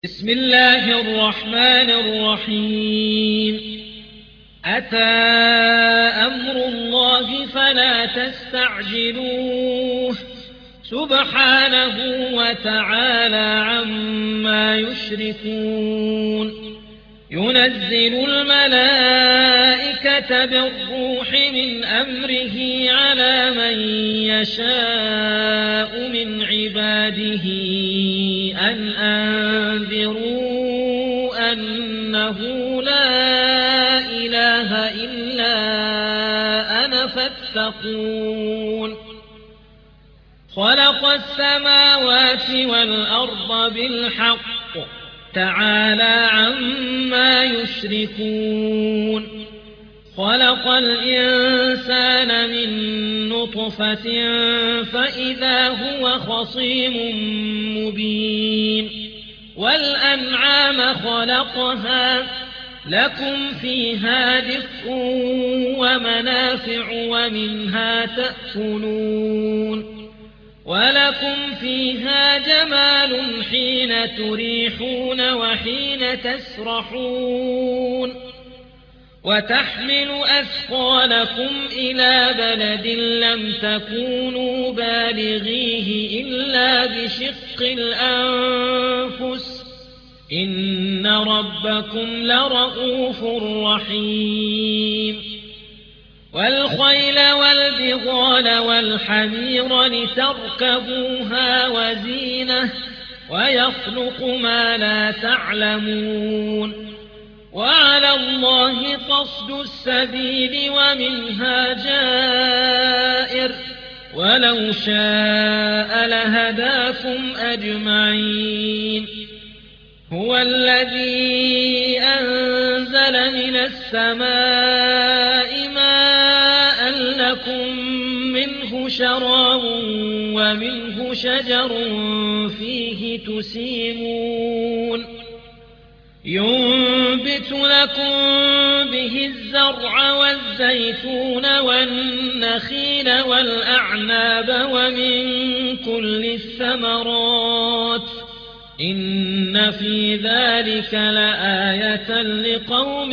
بسم الله الرحمن الرحيم. أتى أمر الله فلا تستعجلوه سبحانه وتعالى عما يشركون. ينزل الملائكة بالروح من أمره على من يشاء من عباده أن أنذروا أنه لا إله إلا أنا فاتقون. خلق السماوات والأرض بالحق تعالى عما يشركون. خلق الإنسان من نطفة فإذا هو خصيم مبين. والأنعام خلقها لكم فيها دفء ومنافع ومنها تأكلون. ولكم فيها جمال حين تريحون وحين تسرحون. وتحمل أثقالكم إلى بلد لم تكونوا بالغيه إلا بشق الأنفس إن ربكم لرؤوف رحيم. والخيل والبغال والحمير لتركبوها وزينة ويخلق ما لا تعلمون. وعلى الله قصد السبيل ومنها جائر ولو شاء لهداكم أجمعين. هو الذي أنزل من السماء ماء لكم منه شراب ومنه شجر فيه تسيمون. ينبت لكم به الزرع والزيتون والنخيل والأعناب ومن كل الثمرات إن في ذلك لآية لقوم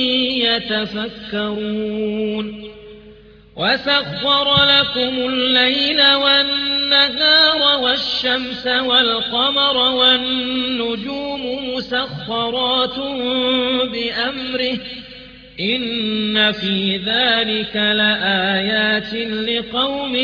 يتفكرون. وسخر لكم الليل والنهار والشمس والقمر والنجوم مسخرات بأمره إن في ذلك لآيات لقوم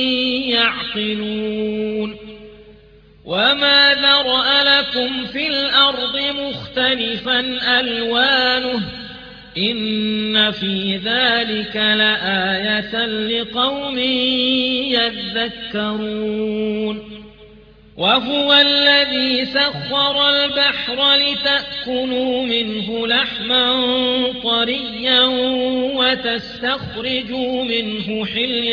يعقلون. وما ذرأ لكم في الأرض مختلفا ألوانه إن في ذلك لآية لقوم يذكرون. وهو الذي سخر البحر لتأكلوا منه لحما طريا وتستخرجوا منه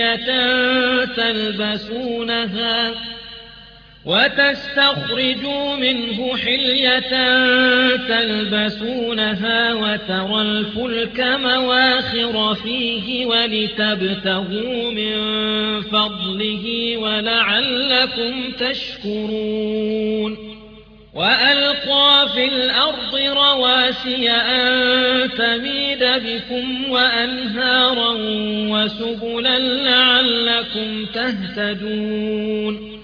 حلية تلبسونها وترى الفلك مواخر فيه ولتبتغوا من فضله ولعلكم تشكرون. وألقى في الأرض رواسي أن تميد بكم وأنهارا وسبلا لعلكم تهتدون.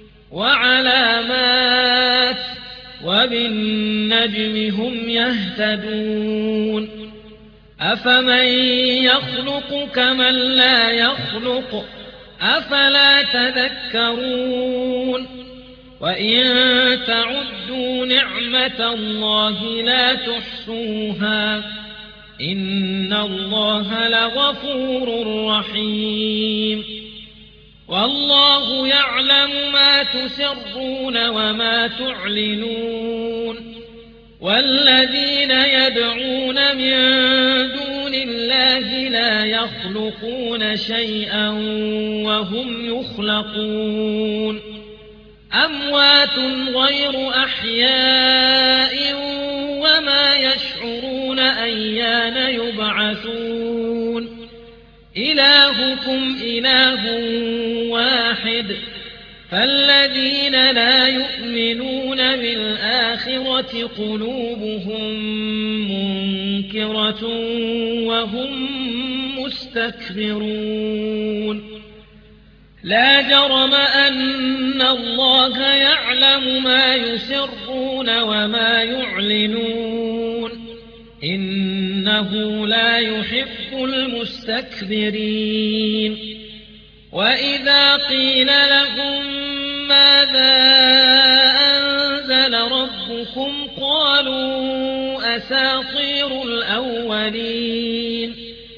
وعلامات وبالنجم هم يهتدون. أفمن يخلق كمن لا يخلق أفلا تذكرون. وإن تعدوا نعمة الله لا تحصوها إن الله لغفور رحيم. والله يعلم ما تسرون وما تعلنون. والذين يدعون من دون الله لا يخلقون شيئا وهم يخلقون. أموات غير أحياء وما يشعرون أيان يبعثون. إلهكم إله واحد فالذين لا يؤمنون بالآخرة الآخرة قلوبهم منكرة وهم مستكبرون لا جرم أن الله يعلم ما يسرون وما يعلنون إنه لا يحب المستكبرين وإذا قيل لهم ماذا أنزل ربكم قالوا أساطير الأولين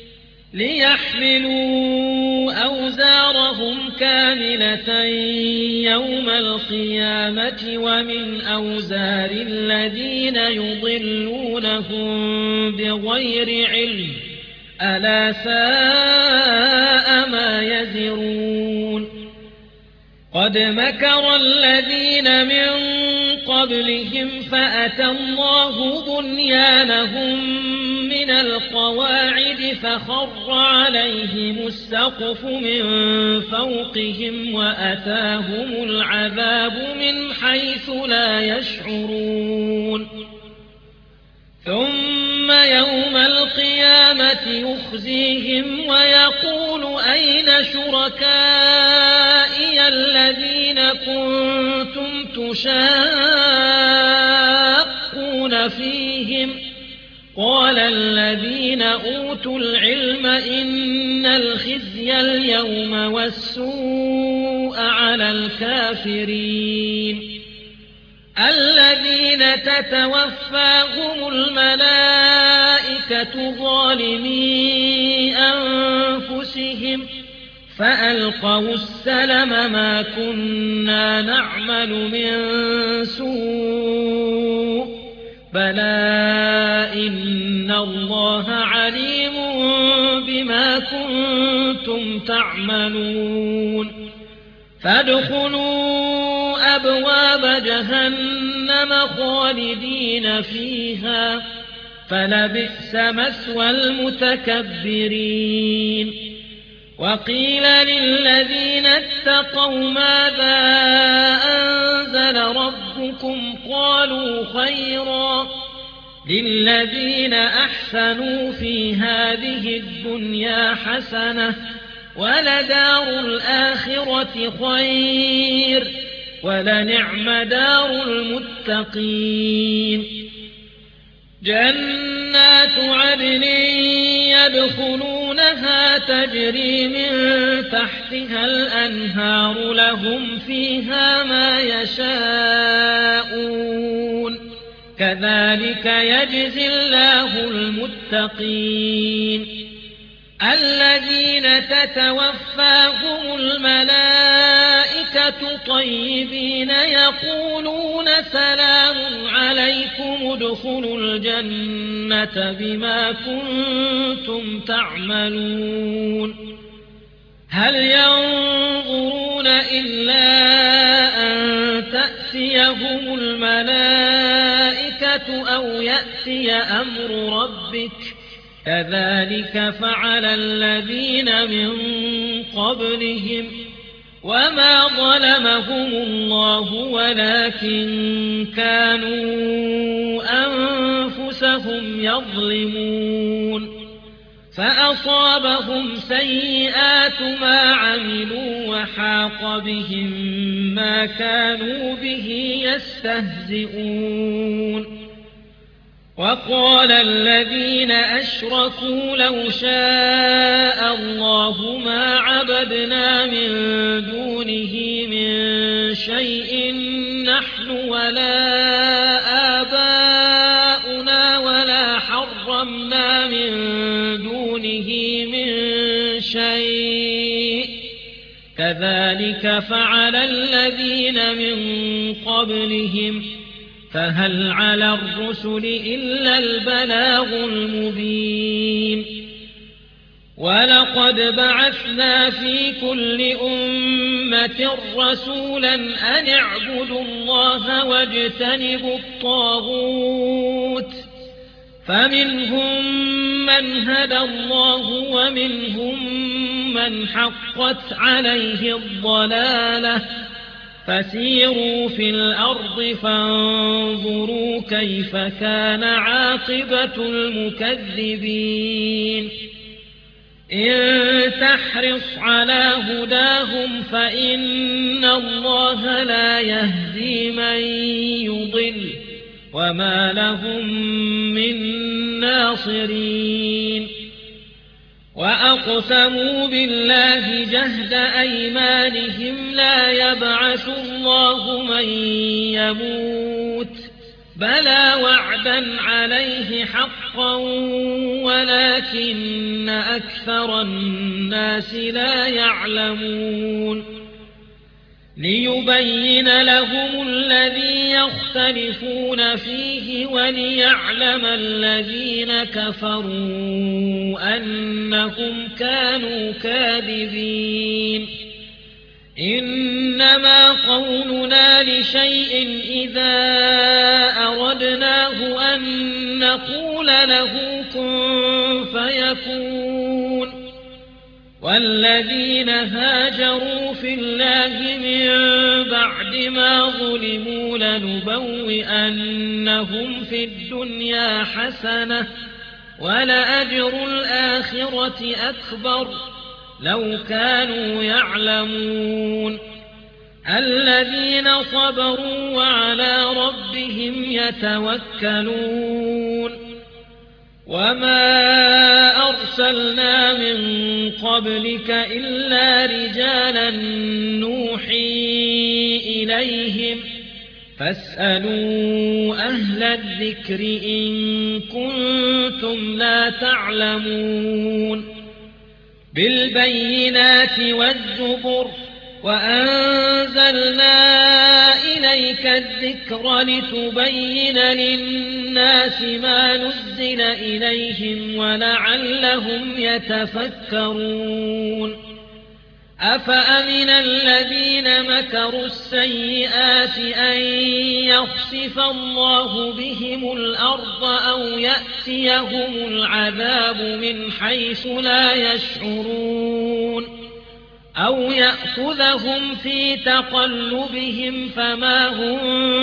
ليحملوا أوزارهم كاملة يوم القيامة ومن أوزار الذين يضلونهم بغير علم ألا ساء ما يزرون قد مكر الذين من قبلهم فأتى الله بنيانهم من القواعد فخر عليهم السقف من فوقهم وأتاهم العذاب من حيث لا يشعرون ثم يوم القيامة يخزيهم ويقول أين شركائي الذين كنتم تشاقون فيهم قال الذين أوتوا العلم إن الخزي اليوم والسوء على الكافرين الذين تتوفاهم الملائكة ظالمي أنفسهم فألقوا السلم ما كنا نعمل من سوء بلى إن الله عليم بما كنتم تعملون فادخلوا أبواب جهنم خالدين فيها فلبئس مثوى المتكبرين وقيل للذين اتقوا ماذا أنزل ربكم قالوا خيرا للذين أحسنوا في هذه الدنيا حسنة ولدار الآخرة خير ولنعم دار المتقين جنات عدن يدخلونها تجري من تحتها الأنهار لهم فيها ما يشاءون كذلك يجزي الله المتقين الذين تتوفاهم الملائكة طيبين يقولون سلام عليكم ادخلوا الجنة بما كنتم تعملون هل ينظرون إلا أن تأتيهم الملائكة أو يأتي أمر ربك كذلك فعل الذين من قبلهم وما ظلمهم الله ولكن كانوا أنفسهم يظلمون فأصابهم سيئات ما عملوا وحاق بهم ما كانوا به يستهزئون وقال الذين أشركوا لو شاء الله ما عبدنا من دونه من شيء نحن ولا آباؤنا ولا حرمنا من دونه من شيء كذلك فعل الذين من قبلهم فهل على الرسل إلا البلاغ المبين ولقد بعثنا في كل أمة رسولا أن اعبدوا الله واجتنبوا الطاغوت فمنهم من هدى الله ومنهم من حقت عليه الضلالة فسيروا في الأرض فانظروا كيف كان عاقبة المكذبين إن تحرص على هداهم فإن الله لا يهدي من يضل وما لهم من ناصرين وأقسموا بالله جهد أيمانهم لا يبعث الله من يموت بلى وعدا عليه حقا ولكن أكثر الناس لا يعلمون ليبين لهم الذي يختلفون فيه وليعلم الذين كفروا أنهم كانوا كاذبين إنما قولنا لشيء إذا أردناه أن نقول له كن فيكون والذين هاجروا في الله من بعد ما ظلموا لنبوئنهم في الدنيا حسنة ولأجر الآخرة أكبر لو كانوا يعلمون الذين صبروا وعلى ربهم يتوكلون وما أرسلنا من قبلك إلا رجالا نوحي إليهم فاسألوا أهل الذكر إن كنتم لا تعلمون بالبينات والزبر وأنزلنا إليك الذكر لتبين للناس ما نزل إليهم ولعلهم يتفكرون أفأمن الذين مكروا السيئات أن يخسف الله بهم الأرض أو يأتيهم العذاب من حيث لا يشعرون أو يأخذهم في تقلبهم فما هم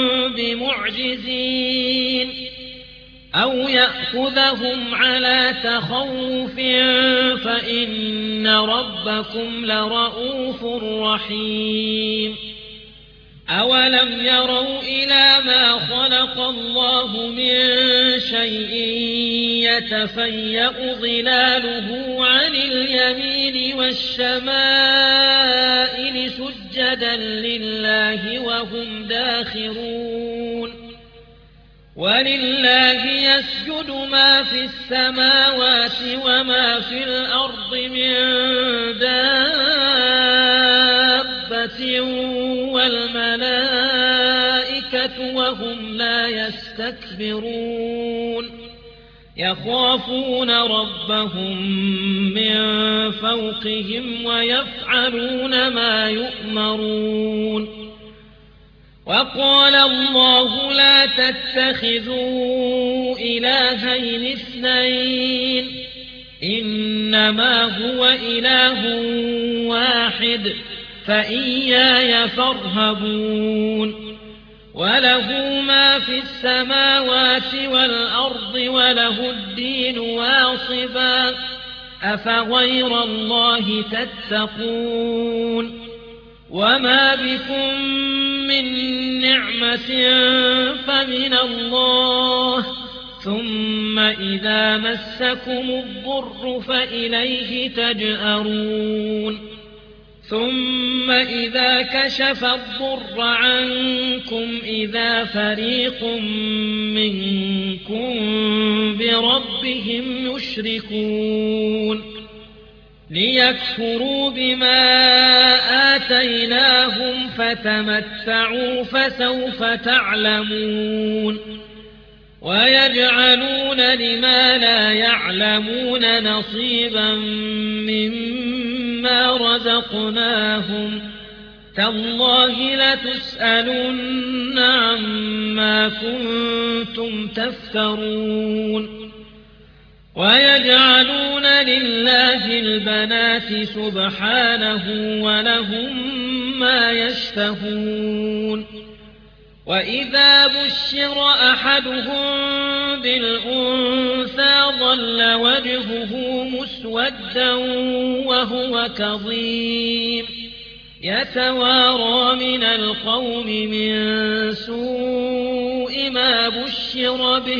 بمعجزين أو يأخذهم على تخوف فإن ربكم لرؤوف رحيم أولم يروا إلى ما خلق الله من شيء يتفيأ ظلاله عن اليمين والشمائل سجدا لله وهم داخرون ولله يسجد ما في السماوات وما في الأرض من دابة والملائكة وهم لا يستكبرون يخافون ربهم من فوقهم ويفعلون ما يؤمرون وقال الله لا تتخذوا إلهين اثنين إنما هو إله واحد فإياي فارهبون وله ما في السماوات والأرض وله الدين واصبا أفغير الله تتقون وما بكم من نعمة فمن الله ثم إذا مسكم الضر فإليه تجأرون ثم إذا كشف الضر عنكم إذا فريق منكم بربهم يشركون ليكفروا بما آتيناهم فتمتعوا فسوف تعلمون ويجعلون لما لا يعلمون نصيبا مما رزقناهم تالله لتسألن عما كنتم تفترون ويجعلون لله البنات سبحانه ولهم ما يشتهون وإذا بشر أحدهم بالأنثى ظل وجهه مسودا وهو كظيم يتوارى من القوم من سوء ما بشر به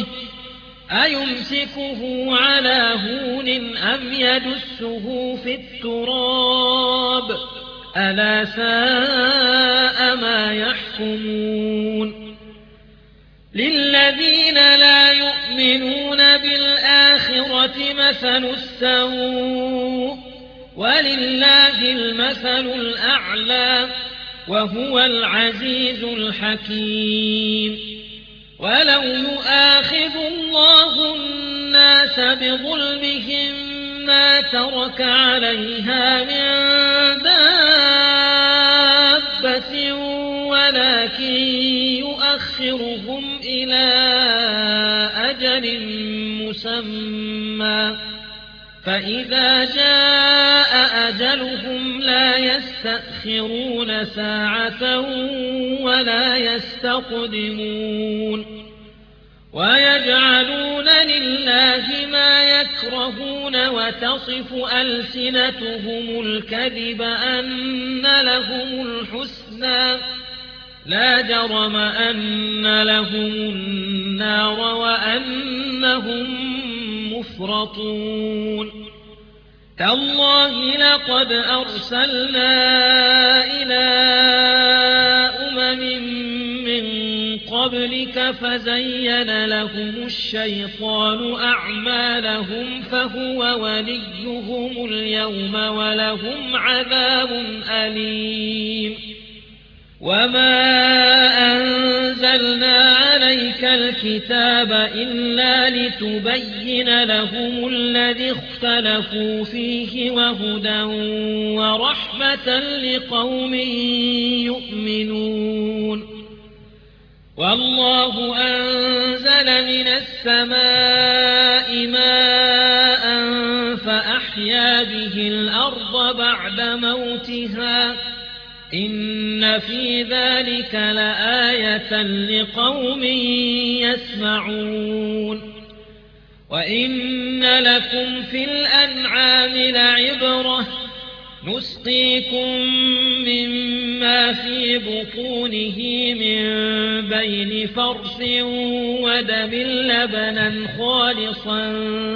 أيمسكه على هون أم يدسه في التراب ألا ساء ما يحكمون للذين لا يؤمنون بالآخرة مثل السوء ولله المثل الأعلى وهو العزيز الحكيم ولو يؤاخذ الله الناس بظلمهم ما ترك عليها من دابة ولكن يؤخرهم إلى أجل مسمى فإذا جاء أجلهم لا يستأخرون ساعة ولا يستقدمون ويجعلون لله ما يكرهون وتصف ألسنتهم الكذب أن لهم الحسنى لا جرم أن لهم النار وأنهم مفرطون تالله لقد أرسلنا إلى من قبلك فزين لهم الشيطان أعمالهم فهو وليهم اليوم ولهم عذاب أليم وما أنزلنا عليك الكتاب إلا لتبين لهم الذي اختلفوا فيه وهدى ورحمة لقوم يؤمنون والله أنزل من السماء ماء فأحيا به الأرض بعد موتها إن في ذلك لآية لقوم يسمعون وإن لكم في الأنعام لعبرة نسقيكم مما في بطونه من بين فرث ودم لبنا خالصا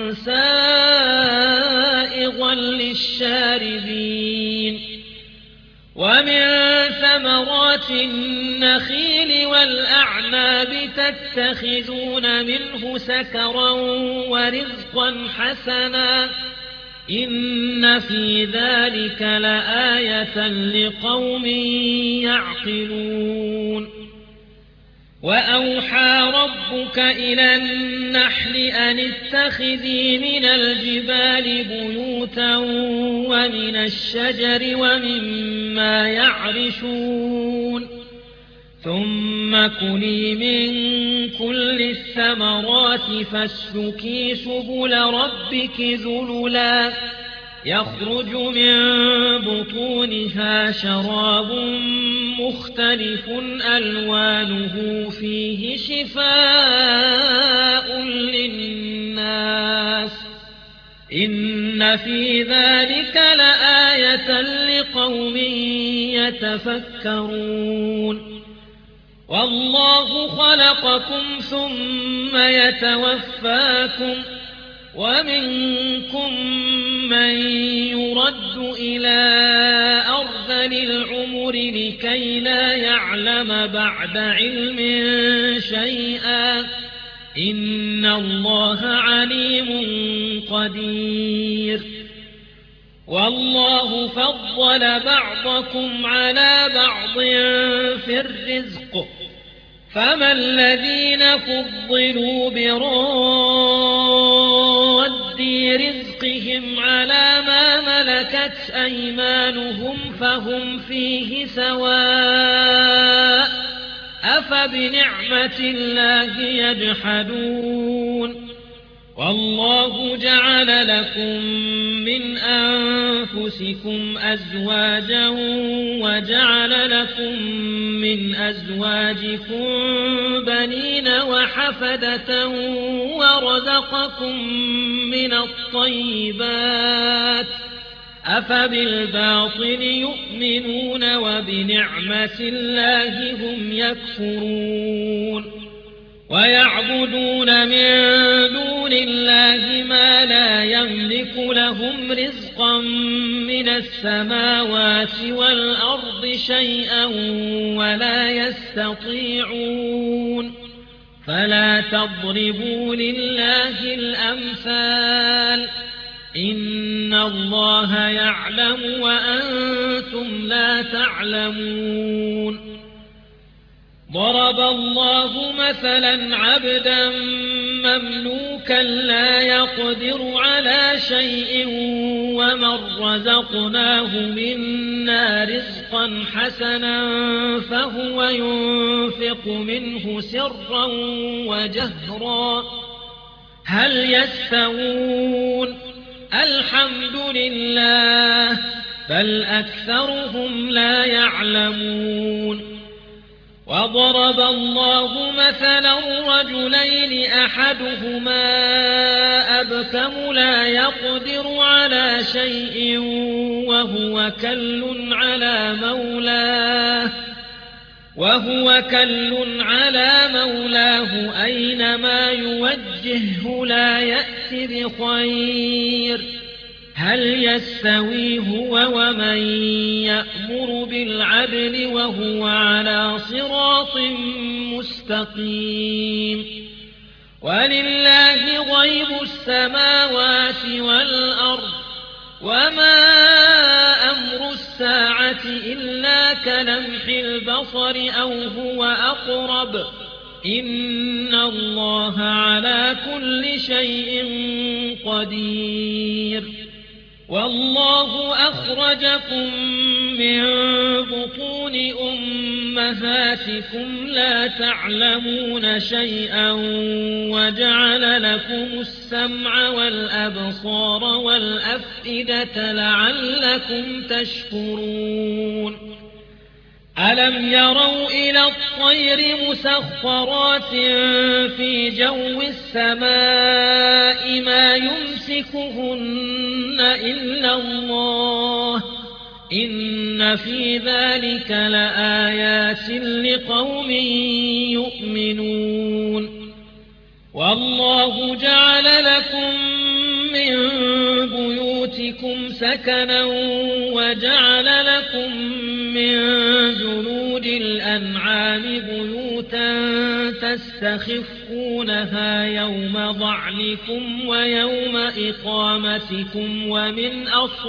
سائغا للشاربين ومن ثمرات النخيل والأعناب تتخذون منه سكرا ورزقا حسنا إن في ذلك لآية لقوم يعقلون وأوحى ربك إلى النحل أن اتخذي من الجبال بيوتا ومن الشجر ومما يعرشون ثم كلي من كل الثمرات فاسلكي سبل ربك ذللا يخرج من بطونها شراب مختلف ألوانه فيه شفاء للناس إن في ذلك لآية لقوم يتفكرون والله خلقكم ثم يتوفاكم ومنكم من يرد إلى أرذل العمر لكي لا يعلم بعد علم شيئا إن الله عليم قدير والله فضل بعضكم على بعض في الرزق فما الذين فضلوا براد رزقهم على ما ملكت أيمانهم فهم فيه سواء أفبنعمة الله يجحدون والله جعل لكم من أنفسكم أزواجا وجعل لكم من أزواجكم بنين وحفدة ورزقكم من الطيبات أفبالباطل يؤمنون وبنعمة الله هم يكفرون ويعبدون من دون الله ما لا يملك لهم رزقا من السماوات والأرض شيئا ولا يستطيعون فلا تضربوا لله الأمثال إن الله يعلم وأنتم لا تعلمون ضرب الله مثلا عبدا مملوكا لا يقدر على شيء ومن رزقناه منا رزقا حسنا فهو ينفق منه سرا وجهرا هل يستوون الحمد لله بل أكثرهم لا يعلمون وضرب الله مثلا رجلين أحدهما أبكم لا يقدر على شيء وهو كل على مولاه أينما يوجهه لا يأت بخير هل يستوي هو ومن يأمر بالعدل وهو على صراط مستقيم ولله غيب السماوات والأرض وما أمر الساعة إلا كلمح البصر أو هو أقرب إن الله على كل شيء قدير والله أخرجكم من بطون أمهاتكم لا تعلمون شيئا وجعل لكم السمع والأبصار والأفئدة لعلكم تشكرون ألم يروا إلى الطير مسخرات في جو السماء ما يمسكهن إلا الله إن في ذلك لآيات لقوم يؤمنون والله جعل لكم من بيوتكم سكنا وجعل لكم من جلود الأنعام بيوتا تستخفونها يوم ضعنكم ويوم إقامتكم ومن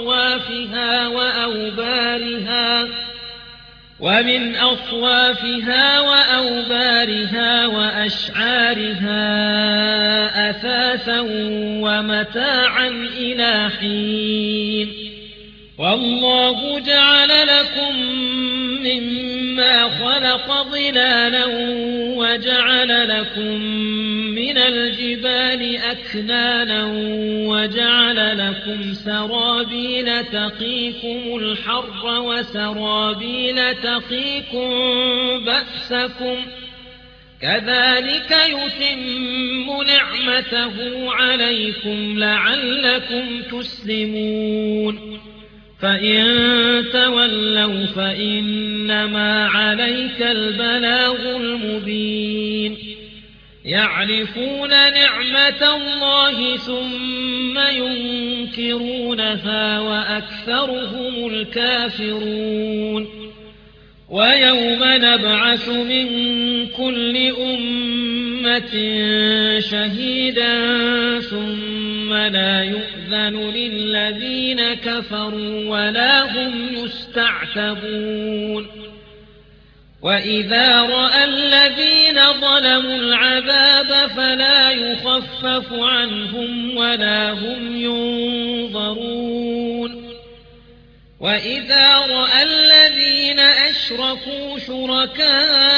أصوافها وأوبارها وأشعارها أثاثا ومتاعا إلى حين والله جعل لكم مما خلق ظلالا وجعل لكم من الجبال أكنانا وجعل لكم سرابيل تقيكم الحر وسرابيل تقيكم بأسكم كذلك يتم نعمته عليكم لعلكم تسلمون فإن تولوا فإنما عليك البلاغ المبين يعرفون نعمة الله ثم ينكرونها وأكثرهم الكافرون ويوم نبعث من كل أمة شهيدا ثم لا يؤذن للذين كفروا ولا هم يستعتبون وإذا رأى الذين ظلموا العذاب فلا يخفف عنهم ولا هم ينظرون وإذا رأى الذين أشركوا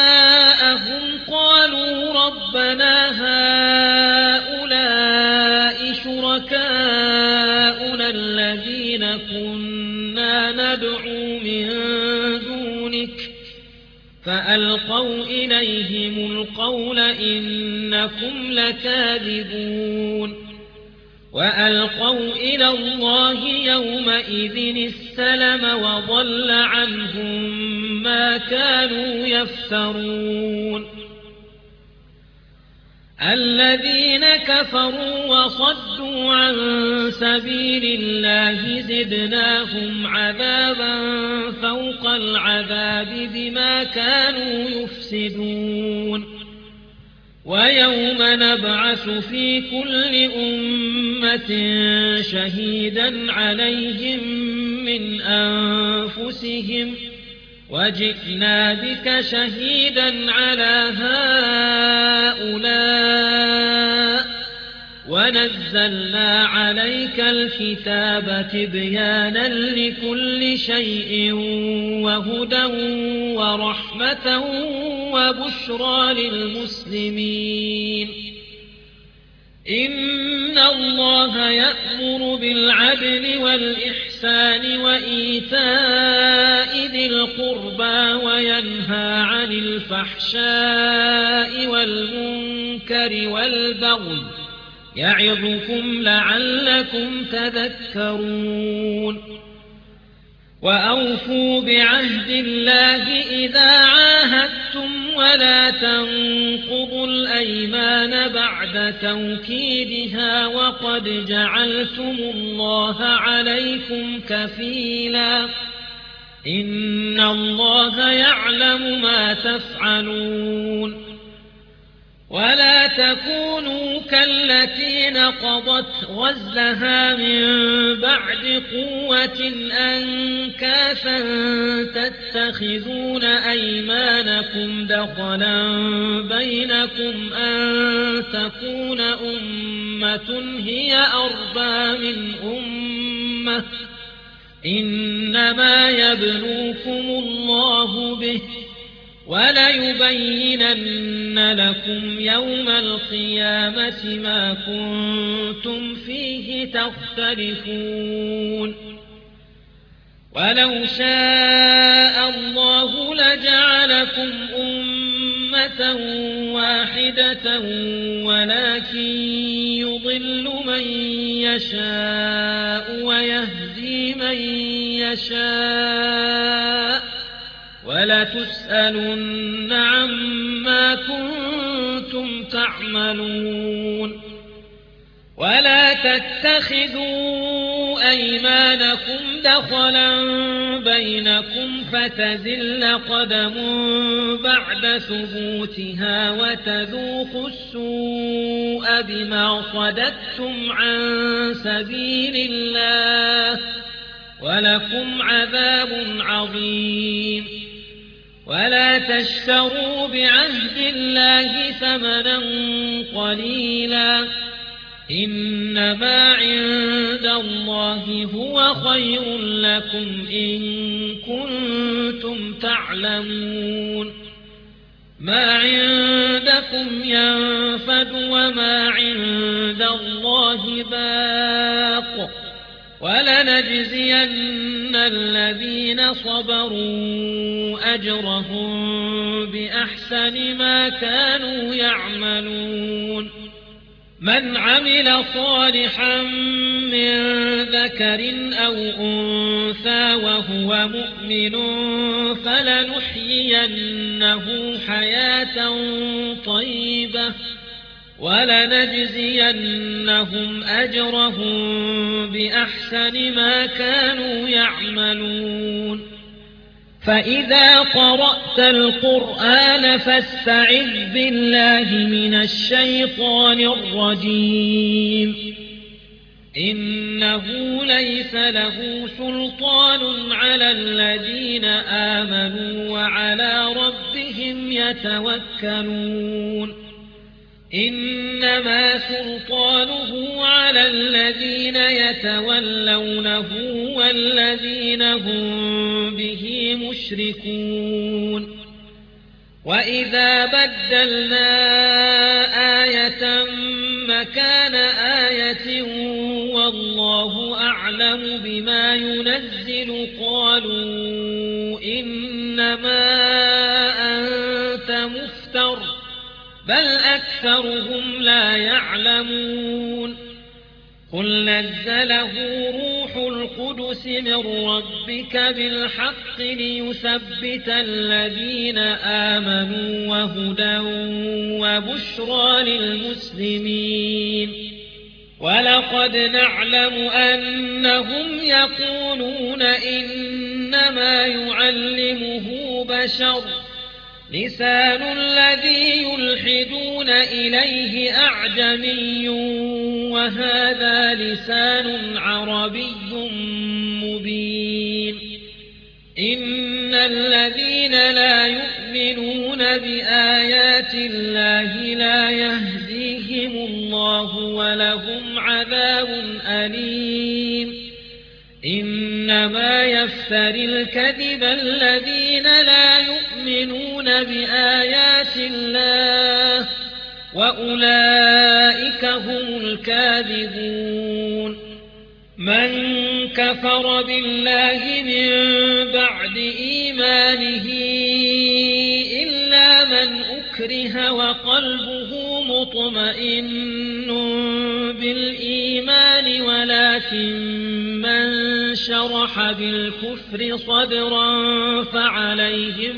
شركاءهم قالوا ربنا هؤلاء وألقوا إليهم القول إنكم لكاذبون وألقوا إلى الله يومئذ السلم وضل عنهم ما كانوا يفترون الذين كفروا وصدوا عن سبيل الله زدناهم عذابا فوق العذاب بما كانوا يفسدون ويوم نبعث في كل أمة شهيدا عليهم من أنفسهم وجئنا بك شهيدا على هؤلاء ونزلنا عليك الكتاب تبيانا لكل شيء وهدى ورحمة وبشرى للمسلمين إن الله يأمر بالعدل والإحسان وإيتاء ذي القربى وينهى عن الفحشاء والمنكر والبغي يعظكم لعلكم تذكرون وأوفوا بعهد الله إذا عاهدتم ولا تنقضوا الأيمان بعد توكيدها وقد جعلتم الله عليكم كفيلا إن الله يعلم ما تفعلون ولا تكونوا كالتي نقضت غزلها من بعد قوة أنكاثا تتخذون أيمانكم دخلا بينكم أن تكون أمة هي أربى من أمة إنما يبلوكم الله به وليبينن لكم يوم القيامة ما كنتم فيه تختلفون ولو شاء الله لجعلكم أمة واحدة ولكن يضل من يشاء ويهدي من يشاء ولتسألن عما كنتم تعملون ولا تتخذوا أيمانكم دخلا بينكم فتزل قدم بعد ثبوتها وتذوقوا السوء بما صددتم عن سبيل الله ولكم عذاب عظيم ولا تشتروا بعهد الله ثمنا قليلا إنما عند الله هو خير لكم إن كنتم تعلمون ما عندكم ينفد وما عند الله باق ولنجزين الذين صبروا أجرهم بأحسن ما كانوا يعملون من عمل صالحا من ذكر أو أنثى وهو مؤمن فلنحيينه حياة طيبة ولنجزينهم أجرهم بأحسن ما كانوا يعملون فإذا قرأت القرآن فاستعذ بالله من الشيطان الرجيم إنه ليس له سلطان على الذين آمنوا وعلى ربهم يتوكلون إنما سلطانه على الذين يتولونه والذين هم به مشركون وإذا بدلنا آية مكان آية والله أعلم بما ينزل قالوا إنما أنت بل أكثرهم لا يعلمون قل نزله روح القدس من ربك بالحق ليثبت الذين آمنوا وهدى وبشرى للمسلمين ولقد نعلم أنهم يقولون إنما يعلمه بشر لسان الذي يلحدون إليه أعجمي وهذا لسان عربي مبين إن الذين لا يؤمنون بآيات الله لا يهديهم الله ولهم عذاب أليم إنما يفتري الكذب الذين لا يؤمنون بآيات الله وأولئك هم الكاذبون من كفر بالله من بعد إيمانه إلا من أكره وقلبه مطمئن بالإيمان ولكن من شرح بالكفر صدرا فعليهم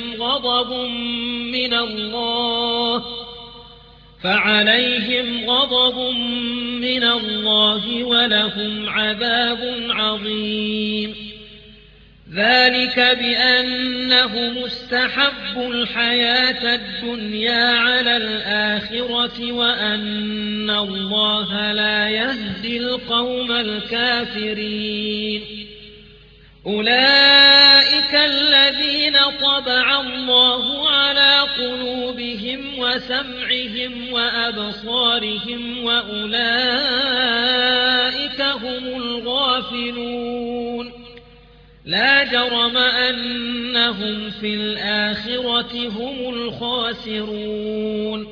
غضب من الله ولهم عذاب عظيم ذلك بأنهم استحبوا الحياة الدنيا على الآخرة وأن الله لا يهدي القوم الكافرين أولئك الذين طبع الله على قلوبهم وسمعهم وأبصارهم وأولئك هم الغافلون لا جرم أنهم في الآخرة هم الخاسرون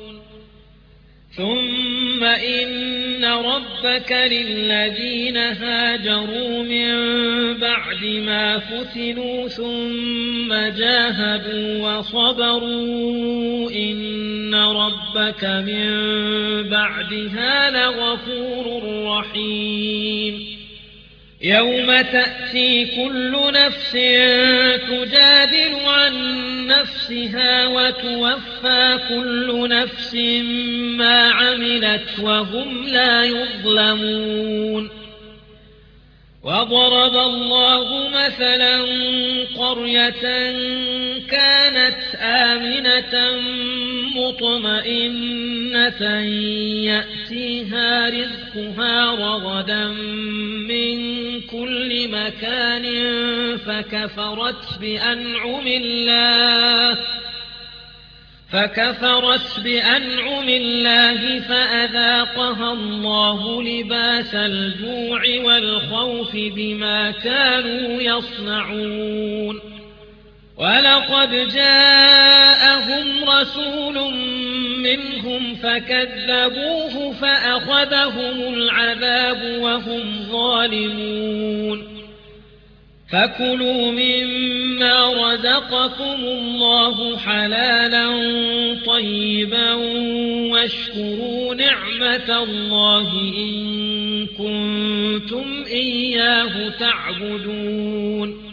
ثم إن ربك للذين هاجروا من بعد ما فتنوا ثم جاهدوا وصبروا إن ربك من بعدها لغفور رحيم يوم تأتي كل نفس تجادل عن نفسها وتوفى كل نفس ما عملت وهم لا يظلمون وضرب الله مثلا قرية كانت آمنة مطمئنة يأتيها رزقها رغدا من كل مكان فكفرت بأنعم الله فأذاقها الله لباس الجوع والخوف بما كانوا يصنعون ولقد جاءهم رسول منهم فكذبوه فأخذهم العذاب وهم ظالمون فكلوا مما رزقكم الله حلالا طيبا واشكروا نعمة الله إن كنتم إياه تعبدون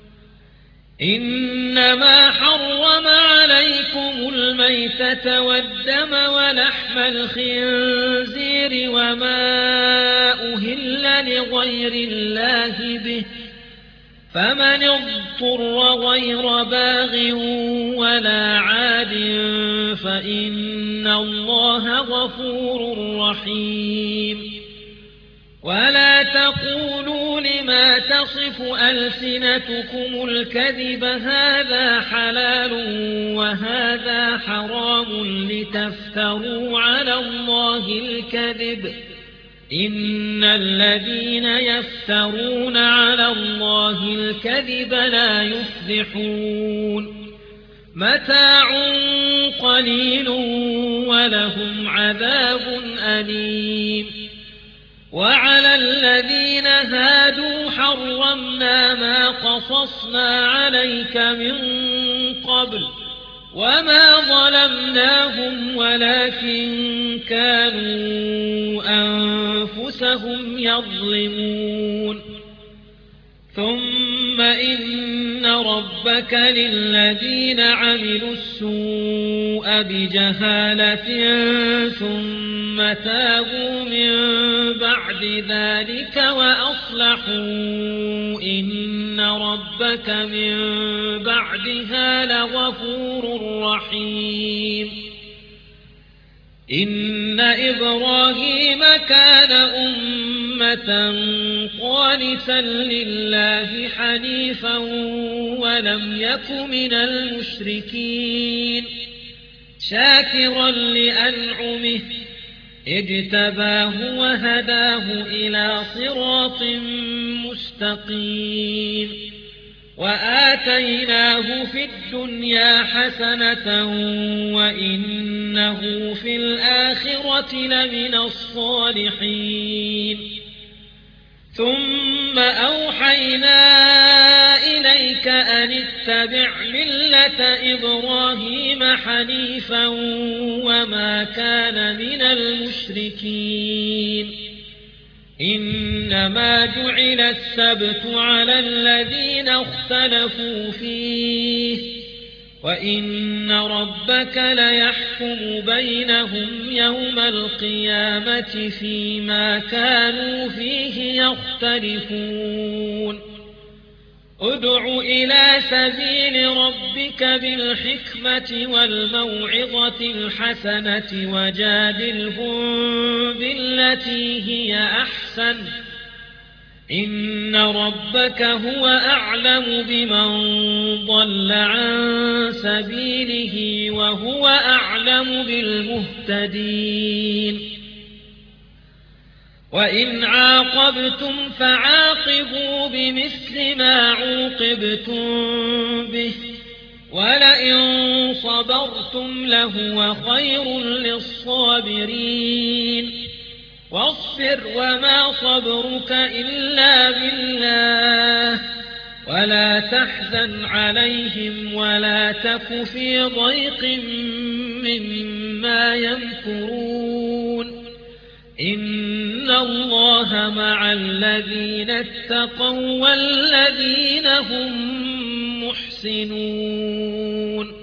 إنما حرم عليكم الميتة والدم ولحم الخنزير وما أهل لغير الله به فمن اضطر غير باغ ولا عاد فإن الله غفور رحيم ولا تقولوا لما تصف ألسنتكم الكذب هذا حلال وهذا حرام لتفتروا على الله الكذب إن الذين يفترون على الله الكذب لا يفلحون متاع قليل ولهم عذاب أليم وعلى الذين هادوا حرمنا ما قصصنا عليك من قبل وما ظلمناهم ولكن كانوا أنفسهم يظلمون ثم إن ربك للذين عملوا السوء بجهالة ثم تابوا من بعد ذلك وأصلحوا إن ربك من بعدها لغفور رحيم إن إبراهيم كان أمة قانتا لله حنيفا ولم يك من المشركين شاكرا لأنعمه اجتباه وهداه إلى صراط مستقيم وآتيناه في الدنيا حسنة وإنه في الآخرة لمن الصالحين ثم أوحينا إليك أن اتبع ملة إبراهيم حنيفا وما كان من المشركين إنما جعل السبت على الذين اختلفوا فيه وإن ربك ليحكم بينهم يوم القيامة فيما كانوا فيه يختلفون ادع إلى سبيل ربك بالحكمة والموعظة الحسنة وجادلهم بالتي هي أحسن إن ربك هو أعلم بمن ضل عن سبيله وهو أعلم بالمهتدين وإن عاقبتم فعاقبوا بمثل ما عوقبتم به ولئن صبرتم لهو خير للصابرين واصبر وما صبرك إلا بالله ولا تحزن عليهم ولا تك في ضيق مما يمكرون إن الله مع الذين اتقوا والذين هم محسنون